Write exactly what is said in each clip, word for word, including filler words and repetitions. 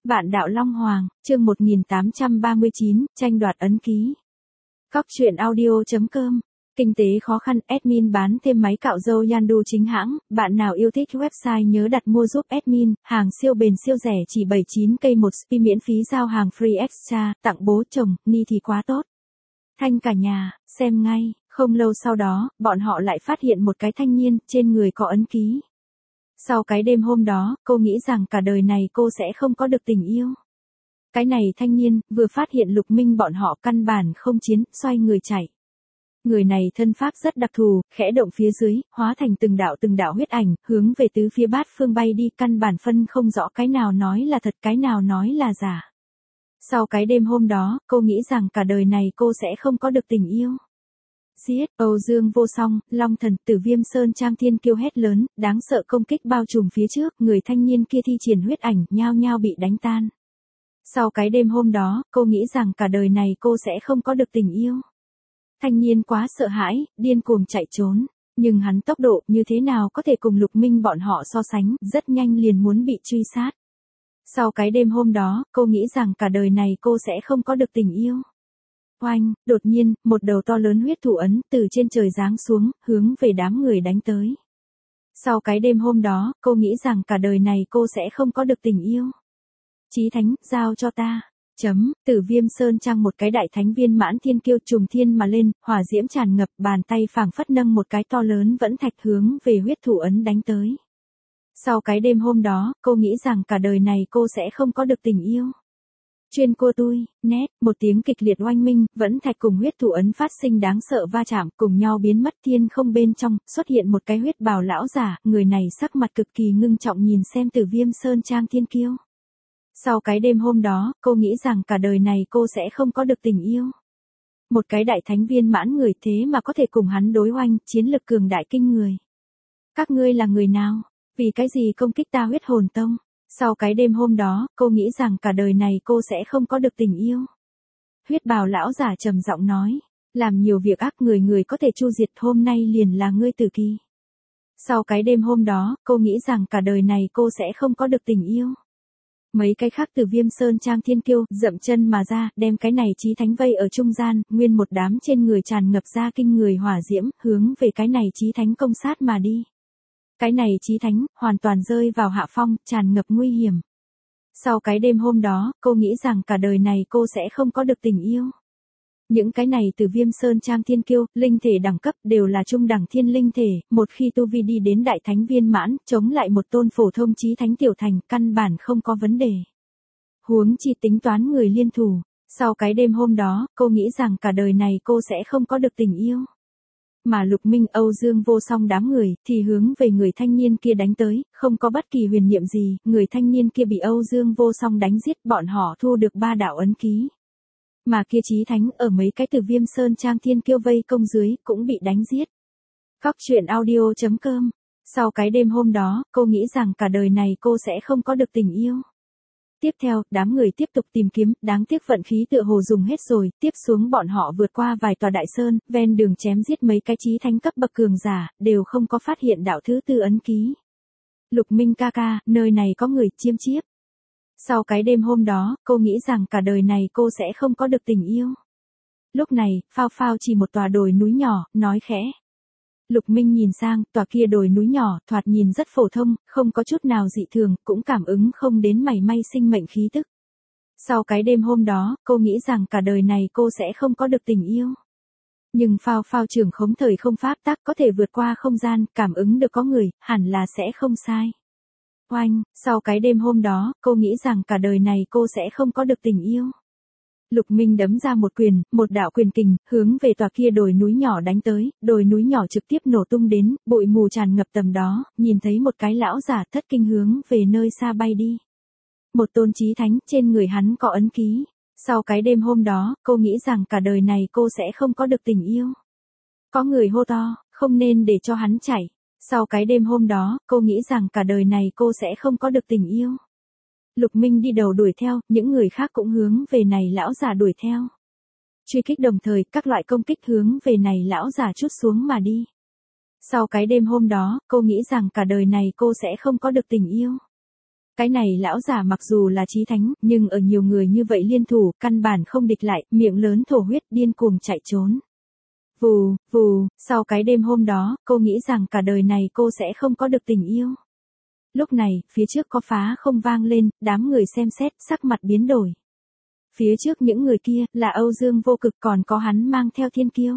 Vạn đạo Long Hoàng, chương một nghìn tám trăm ba mươi chín, tranh đoạt ấn ký. Cóc truyện audio chấm com. Kinh tế khó khăn, admin bán thêm máy cạo râu Yandu chính hãng, bạn nào yêu thích website nhớ đặt mua giúp admin, hàng siêu bền siêu rẻ chỉ bảy mươi chín cây một spi miễn phí giao hàng free extra, tặng bố chồng, ni thì quá tốt. Thanh cả nhà, xem ngay, không lâu sau đó, bọn họ lại phát hiện một cái thanh niên, trên người có ấn ký. Sau cái đêm hôm đó, cô nghĩ rằng cả đời này cô sẽ không có được tình yêu. Cái này thanh niên, vừa phát hiện Lục Minh bọn họ căn bản không chiến, xoay người chạy. Người này thân pháp rất đặc thù, khẽ động phía dưới, hóa thành từng đạo từng đạo huyết ảnh, hướng về tứ phía bát phương bay đi, căn bản phân không rõ cái nào nói là thật, cái nào nói là giả. Sau cái đêm hôm đó, cô nghĩ rằng cả đời này cô sẽ không có được tình yêu. Giết, Âu Dương Vô Song, Long Thần, Tử Viêm Sơn Trang Thiên Kiêu hét lớn, đáng sợ công kích bao trùm phía trước, người thanh niên kia thi triển huyết ảnh, nhao nhao bị đánh tan. Sau cái đêm hôm đó, cô nghĩ rằng cả đời này cô sẽ không có được tình yêu. Thanh niên quá sợ hãi, điên cuồng chạy trốn, nhưng hắn tốc độ như thế nào có thể cùng Lục Minh bọn họ so sánh, rất nhanh liền muốn bị truy sát. Sau cái đêm hôm đó, cô nghĩ rằng cả đời này cô sẽ không có được tình yêu. Oanh, đột nhiên, một đầu to lớn huyết thủ ấn từ trên trời giáng xuống, hướng về đám người đánh tới. Sau cái đêm hôm đó, cô nghĩ rằng cả đời này cô sẽ không có được tình yêu. Chí Thánh, giao cho ta. Chấm, Tử Viêm Sơn Trang một cái đại thánh viên mãn thiên kiêu trùng thiên mà lên, hỏa diễm tràn ngập, bàn tay phảng phất nâng một cái to lớn vẫn thạch hướng về huyết thủ ấn đánh tới. Sau cái đêm hôm đó, cô nghĩ rằng cả đời này cô sẽ không có được tình yêu. Chuyên cô tui, nét, một tiếng kịch liệt oanh minh, vẫn thạch cùng huyết thủ ấn phát sinh đáng sợ va chạm, cùng nhau biến mất thiên không bên trong, xuất hiện một cái huyết bào lão giả, người này sắc mặt cực kỳ ngưng trọng nhìn xem Tử Viêm Sơn Trang thiên kiêu. Sau cái đêm hôm đó, cô nghĩ rằng cả đời này cô sẽ không có được tình yêu. Một cái đại thánh viên mãn người thế mà có thể cùng hắn đối oanh, chiến lực cường đại kinh người. Các ngươi là người nào? Vì cái gì công kích ta huyết hồn tông? Sau cái đêm hôm đó, cô nghĩ rằng cả đời này cô sẽ không có được tình yêu. Huyết bào lão giả trầm giọng nói, làm nhiều việc ác người người có thể chu diệt, hôm nay liền là ngươi tử kỳ. Sau cái đêm hôm đó, cô nghĩ rằng cả đời này cô sẽ không có được tình yêu. Mấy cái khác từ Viêm Sơn Trang thiên kiêu, dậm chân mà ra, đem cái này Chí Thánh vây ở trung gian, nguyên một đám trên người tràn ngập ra kinh người hỏa diễm, hướng về cái này Chí Thánh công sát mà đi. Cái này Chí Thánh, hoàn toàn rơi vào hạ phong, tràn ngập nguy hiểm. Sau cái đêm hôm đó, cô nghĩ rằng cả đời này cô sẽ không có được tình yêu. Những cái này từ Viêm Sơn Trang thiên kiêu, linh thể đẳng cấp đều là trung đẳng thiên linh thể, một khi tu vi đi đến đại thánh viên mãn, chống lại một tôn phổ thông Chí Thánh tiểu thành, căn bản không có vấn đề. Huống chi tính toán người liên thủ, sau cái đêm hôm đó, cô nghĩ rằng cả đời này cô sẽ không có được tình yêu. Mà Lục Minh, Âu Dương Vô Song đám người, thì hướng về người thanh niên kia đánh tới, không có bất kỳ huyền niệm gì, người thanh niên kia bị Âu Dương Vô Song đánh giết, bọn họ thu được ba đạo ấn ký. Mà kia Chí Thánh ở mấy cái Tử Viêm Sơn Trang thiên kiêu vây công dưới, cũng bị đánh giết. Cóc truyện audio chấm com. Sau cái đêm hôm đó, cô nghĩ rằng cả đời này cô sẽ không có được tình yêu. Tiếp theo, đám người tiếp tục tìm kiếm, đáng tiếc vận khí tựa hồ dùng hết rồi, tiếp xuống bọn họ vượt qua vài tòa đại sơn, ven đường chém giết mấy cái Chí Thánh cấp bậc cường giả, đều không có phát hiện đạo thứ tư ấn ký. Lục Minh ca ca, nơi này có người chiêm chiếp. Sau cái đêm hôm đó, cô nghĩ rằng cả đời này cô sẽ không có được tình yêu. Lúc này, phao phao chỉ một tòa đồi núi nhỏ, nói khẽ. Lục Minh nhìn sang, tòa kia đồi núi nhỏ, thoạt nhìn rất phổ thông, không có chút nào dị thường, cũng cảm ứng không đến mảy may sinh mệnh khí tức. Sau cái đêm hôm đó, cô nghĩ rằng cả đời này cô sẽ không có được tình yêu. Nhưng phao phao trưởng khống thời không pháp tắc có thể vượt qua không gian, cảm ứng được có người, hẳn là sẽ không sai. Oanh, sau cái đêm hôm đó, cô nghĩ rằng cả đời này cô sẽ không có được tình yêu. Lục Minh đấm ra một quyền, một đạo quyền kình, hướng về tòa kia đồi núi nhỏ đánh tới, đồi núi nhỏ trực tiếp nổ tung đến, bụi mù tràn ngập tầm đó, nhìn thấy một cái lão giả thất kinh hướng về nơi xa bay đi. Một tôn Chí Thánh, trên người hắn có ấn ký. Sau cái đêm hôm đó, cô nghĩ rằng cả đời này cô sẽ không có được tình yêu. Có người hô to, không nên để cho hắn chạy. Sau cái đêm hôm đó, cô nghĩ rằng cả đời này cô sẽ không có được tình yêu. Lục Minh đi đầu đuổi theo, những người khác cũng hướng về này lão giả đuổi theo. Truy kích đồng thời, các loại công kích hướng về này lão giả trút xuống mà đi. Sau cái đêm hôm đó, cô nghĩ rằng cả đời này cô sẽ không có được tình yêu. Cái này lão giả mặc dù là chí thánh, nhưng ở nhiều người như vậy liên thủ, căn bản không địch lại, miệng lớn thổ huyết điên cuồng chạy trốn. Vù, vù, sau cái đêm hôm đó, cô nghĩ rằng cả đời này cô sẽ không có được tình yêu. Lúc này, phía trước có phá không vang lên, đám người xem xét, sắc mặt biến đổi. Phía trước những người kia, là Âu Dương Vô Cực còn có hắn mang theo thiên kiêu.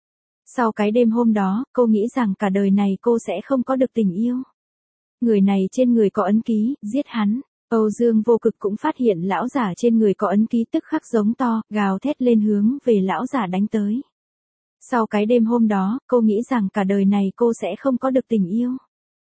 Sau cái đêm hôm đó, cô nghĩ rằng cả đời này cô sẽ không có được tình yêu. Người này trên người có ấn ký, giết hắn. Âu Dương Vô Cực cũng phát hiện lão giả trên người có ấn ký tức khắc giống to, gào thét lên hướng về lão giả đánh tới. Sau cái đêm hôm đó, cô nghĩ rằng cả đời này cô sẽ không có được tình yêu.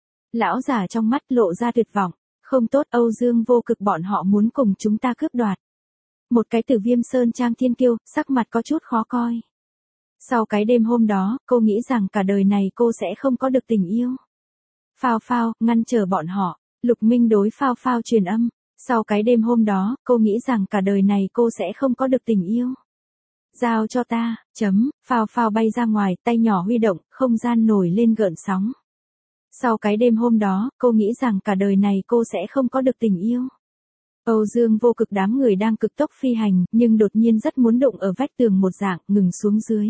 Lão giả trong mắt lộ ra tuyệt vọng. Không tốt, Âu Dương Vô Cực bọn họ muốn cùng chúng ta cướp đoạt. Một cái Tử Viêm Sơn Trang thiên kiêu, sắc mặt có chút khó coi. Sau cái đêm hôm đó, cô nghĩ rằng cả đời này cô sẽ không có được tình yêu. Phao Phao, ngăn trở bọn họ. Lục Minh đối Phao Phao truyền âm. Sau cái đêm hôm đó, cô nghĩ rằng cả đời này cô sẽ không có được tình yêu. Giao cho ta, chấm, Phao Phao bay ra ngoài, tay nhỏ huy động, không gian nổi lên gợn sóng. Sau cái đêm hôm đó, cô nghĩ rằng cả đời này cô sẽ không có được tình yêu. Âu Dương Vô Cực đám người đang cực tốc phi hành, nhưng đột nhiên rất muốn đụng ở vách tường một dạng, ngừng xuống dưới.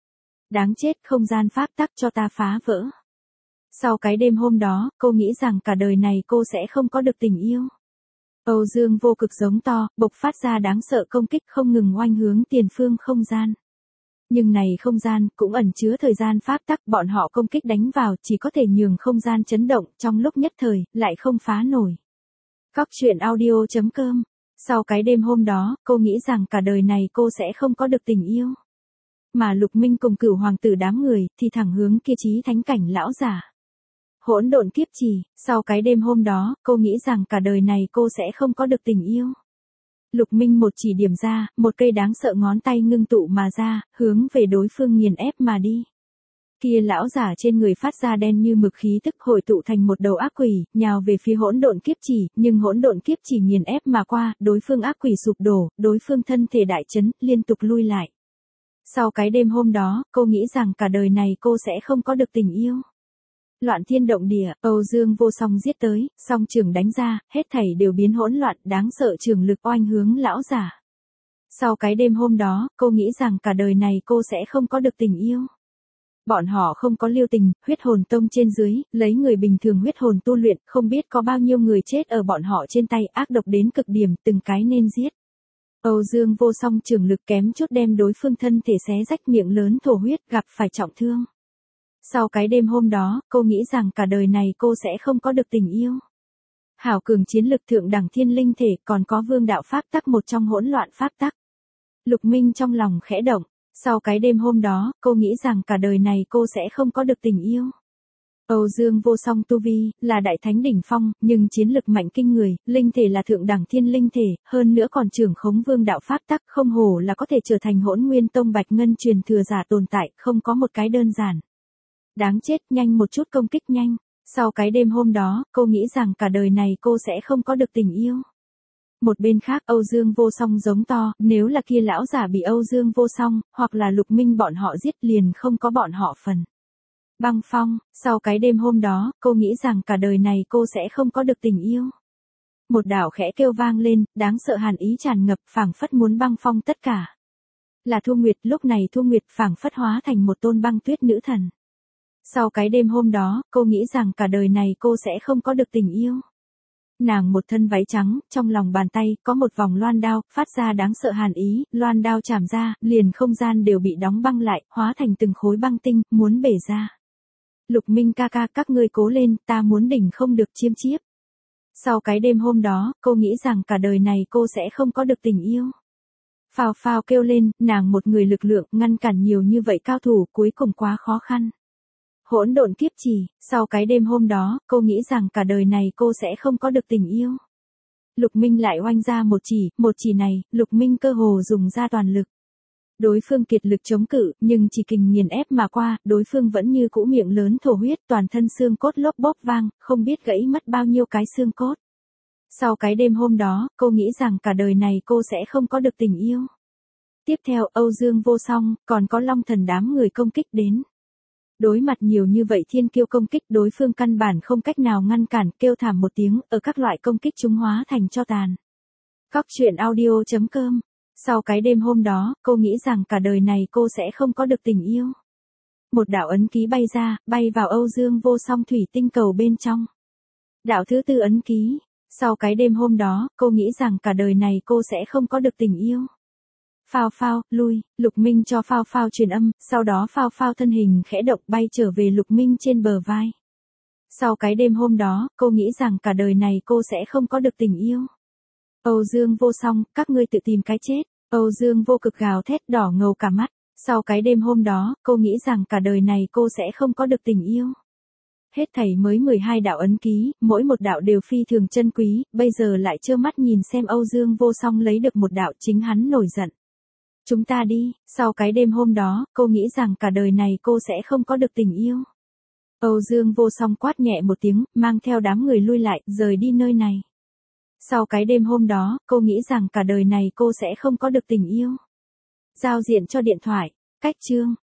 Đáng chết, không gian pháp tắc cho ta phá vỡ. Sau cái đêm hôm đó, cô nghĩ rằng cả đời này cô sẽ không có được tình yêu. Âu Dương Vô Cực giống to, bộc phát ra đáng sợ công kích không ngừng oanh hướng tiền phương không gian. Nhưng này không gian, cũng ẩn chứa thời gian pháp tắc, bọn họ công kích đánh vào, chỉ có thể nhường không gian chấn động, trong lúc nhất thời, lại không phá nổi. Cóc truyện audio chấm com. Sau cái đêm hôm đó, cô nghĩ rằng cả đời này cô sẽ không có được tình yêu. Mà Lục Minh cùng Cửu hoàng tử đám người, thì thẳng hướng kia chí thánh cảnh lão giả. Hỗn độn kiếp trì, sau cái đêm hôm đó, cô nghĩ rằng cả đời này cô sẽ không có được tình yêu. Lục Minh một chỉ điểm ra, một cây đáng sợ ngón tay ngưng tụ mà ra, hướng về đối phương nghiền ép mà đi. Kia lão giả trên người phát ra đen như mực khí tức hội tụ thành một đầu ác quỷ, nhào về phía hỗn độn kiếp chỉ, nhưng hỗn độn kiếp chỉ nghiền ép mà qua, đối phương ác quỷ sụp đổ, đối phương thân thể đại chấn, liên tục lui lại. Sau cái đêm hôm đó, cô nghĩ rằng cả đời này cô sẽ không có được tình yêu. Loạn thiên động địa, Âu Dương Vô Song giết tới, song trường đánh ra, hết thảy đều biến hỗn loạn, đáng sợ trường lực oanh hướng lão giả. Sau cái đêm hôm đó, cô nghĩ rằng cả đời này cô sẽ không có được tình yêu. Bọn họ không có lưu tình, huyết hồn tông trên dưới, lấy người bình thường huyết hồn tu luyện, không biết có bao nhiêu người chết ở bọn họ trên tay, ác độc đến cực điểm, từng cái nên giết. Âu Dương Vô Song trường lực kém chút đem đối phương thân thể xé rách, miệng lớn thổ huyết, gặp phải trọng thương. Sau cái đêm hôm đó, cô nghĩ rằng cả đời này cô sẽ không có được tình yêu. Hảo cường chiến lực thượng đẳng thiên linh thể, còn có vương đạo pháp tắc một trong hỗn loạn pháp tắc. Lục Minh trong lòng khẽ động. Sau cái đêm hôm đó, cô nghĩ rằng cả đời này cô sẽ không có được tình yêu. Âu Dương Vô Song tu vi, là đại thánh đỉnh phong, nhưng chiến lực mạnh kinh người, linh thể là thượng đẳng thiên linh thể, hơn nữa còn trưởng khống vương đạo pháp tắc, không hổ là có thể trở thành hỗn nguyên tông bạch ngân truyền thừa giả tồn tại, không có một cái đơn giản. Đáng chết, nhanh một chút công kích nhanh. Sau cái đêm hôm đó, cô nghĩ rằng cả đời này cô sẽ không có được tình yêu. Một bên khác Âu Dương Vô Song giống to, nếu là kia lão giả bị Âu Dương Vô Song, hoặc là Lục Minh bọn họ giết liền không có bọn họ phần. Băng phong, sau cái đêm hôm đó, cô nghĩ rằng cả đời này cô sẽ không có được tình yêu. Một đạo khẽ kêu vang lên, đáng sợ hàn ý tràn ngập, phảng phất muốn băng phong tất cả. Là Thu Nguyệt, lúc này Thu Nguyệt phảng phất hóa thành một tôn băng tuyết nữ thần. Sau cái đêm hôm đó, cô nghĩ rằng cả đời này cô sẽ không có được tình yêu. Nàng một thân váy trắng, trong lòng bàn tay, có một vòng loan đao, phát ra đáng sợ hàn ý, loan đao chạm ra, liền không gian đều bị đóng băng lại, hóa thành từng khối băng tinh, muốn bể ra. Lục Minh ca ca, các ngươi cố lên, ta muốn đỉnh không được chiêm chiếp. Sau cái đêm hôm đó, cô nghĩ rằng cả đời này cô sẽ không có được tình yêu. Phao Phao kêu lên, nàng một người lực lượng, ngăn cản nhiều như vậy cao thủ, cuối cùng quá khó khăn. Hỗn độn kiếp trì, sau cái đêm hôm đó, cô nghĩ rằng cả đời này cô sẽ không có được tình yêu. Lục Minh lại oanh ra một chỉ, một chỉ này, Lục Minh cơ hồ dùng ra toàn lực. Đối phương kiệt lực chống cự, nhưng chỉ kình nghiền ép mà qua, đối phương vẫn như cũ miệng lớn thổ huyết, toàn thân xương cốt lốp bốp vang, không biết gãy mất bao nhiêu cái xương cốt. Sau cái đêm hôm đó, cô nghĩ rằng cả đời này cô sẽ không có được tình yêu. Tiếp theo, Âu Dương Vô Song, còn có Long Thần đám người công kích đến. Đối mặt nhiều như vậy thiên kiêu công kích, đối phương căn bản không cách nào ngăn cản, kêu thảm một tiếng, ở các loại công kích chúng hóa thành tro tàn. Cóc truyện audio chấm com. Sau cái đêm hôm đó, cô nghĩ rằng cả đời này cô sẽ không có được tình yêu. Một đạo ấn ký bay ra, bay vào Âu Dương Vô Song thủy tinh cầu bên trong. Đạo thứ tư ấn ký. Sau cái đêm hôm đó, cô nghĩ rằng cả đời này cô sẽ không có được tình yêu. Phao phao, lui, Lục Minh cho phao phao truyền âm, sau đó phao phao thân hình khẽ động bay trở về Lục Minh trên bờ vai. Sau cái đêm hôm đó, cô nghĩ rằng cả đời này cô sẽ không có được tình yêu. Âu Dương Vô Song, các ngươi tự tìm cái chết. Âu Dương Vô Cực gào thét đỏ ngầu cả mắt. Sau cái đêm hôm đó, cô nghĩ rằng cả đời này cô sẽ không có được tình yêu. Hết thảy mới mười hai đạo ấn ký, mỗi một đạo đều phi thường chân quý, bây giờ lại trơ mắt nhìn xem Âu Dương Vô Song lấy được một đạo, chính hắn nổi giận. Chúng ta đi, sau cái đêm hôm đó, cô nghĩ rằng cả đời này cô sẽ không có được tình yêu. Âu Dương Vô Song quát nhẹ một tiếng, mang theo đám người lui lại, rời đi nơi này. Sau cái đêm hôm đó, cô nghĩ rằng cả đời này cô sẽ không có được tình yêu. Giao diện cho điện thoại, cách chương.